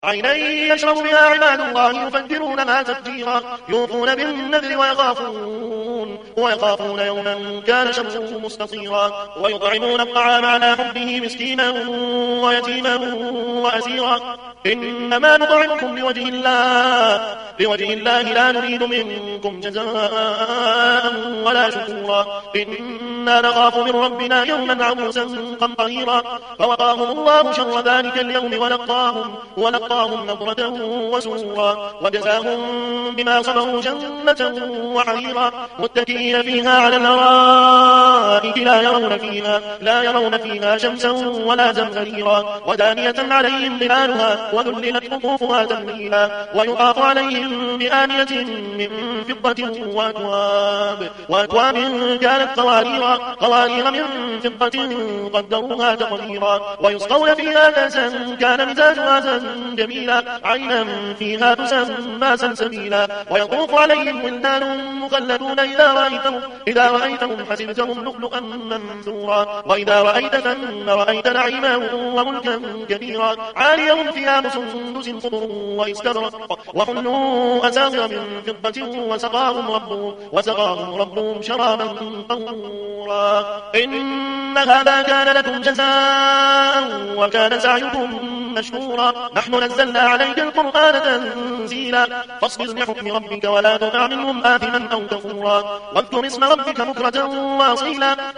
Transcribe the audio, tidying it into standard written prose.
عينا يشرب بها عباد الله يفجرونها تفجيرا يوفون بالنذر ويخافون يوما كان شره مستطيرا ويطعمون الطعام على حبه مسكينا ويتيما وأسيرا إنما نطعمكم لوجه الله لا نريد منكم جزاء ولا شكورا إنا نخاف من ربنا يوما عبوسا قمطريرا فوقاهم الله شر ذلك اليوم ولقاهم نضرة وسرورا وجزاهم بما صبروا جنة وحريرا متكئين فيها على الأرائك لا يرون فيها شمسا ولا زمهريرا ودانية عليهم ظلالها وذللت قطوفها تذليلا ويطاف عليهم بآنية من فضة وأكواب كانت قوارير من فضة قدروها تقديرا ويسقون فيها كأسا كان مزاجها جميلا عينا فيها تسمى سلسبيلا ويطوف عليهم ولدان مخلدون إذا رأيتهم حسبتهم لؤلؤا منثورا وإذا رأيت ثم رأيت نعيما وملكا كبيرا عاليهم ثياب سندس خضر واستبرق وحلوا أساور من فضة وسقاهم ربهم شرابا طهورا إن هذا كان لكم جزاء وكان سعيكم مشكورا نحن نزلنا عليك القرآن تنزيلا فاصبر لحكم ربك ولا تطع منهم آثما أو كفورا واذكر اسم ربك بكرة واصيلا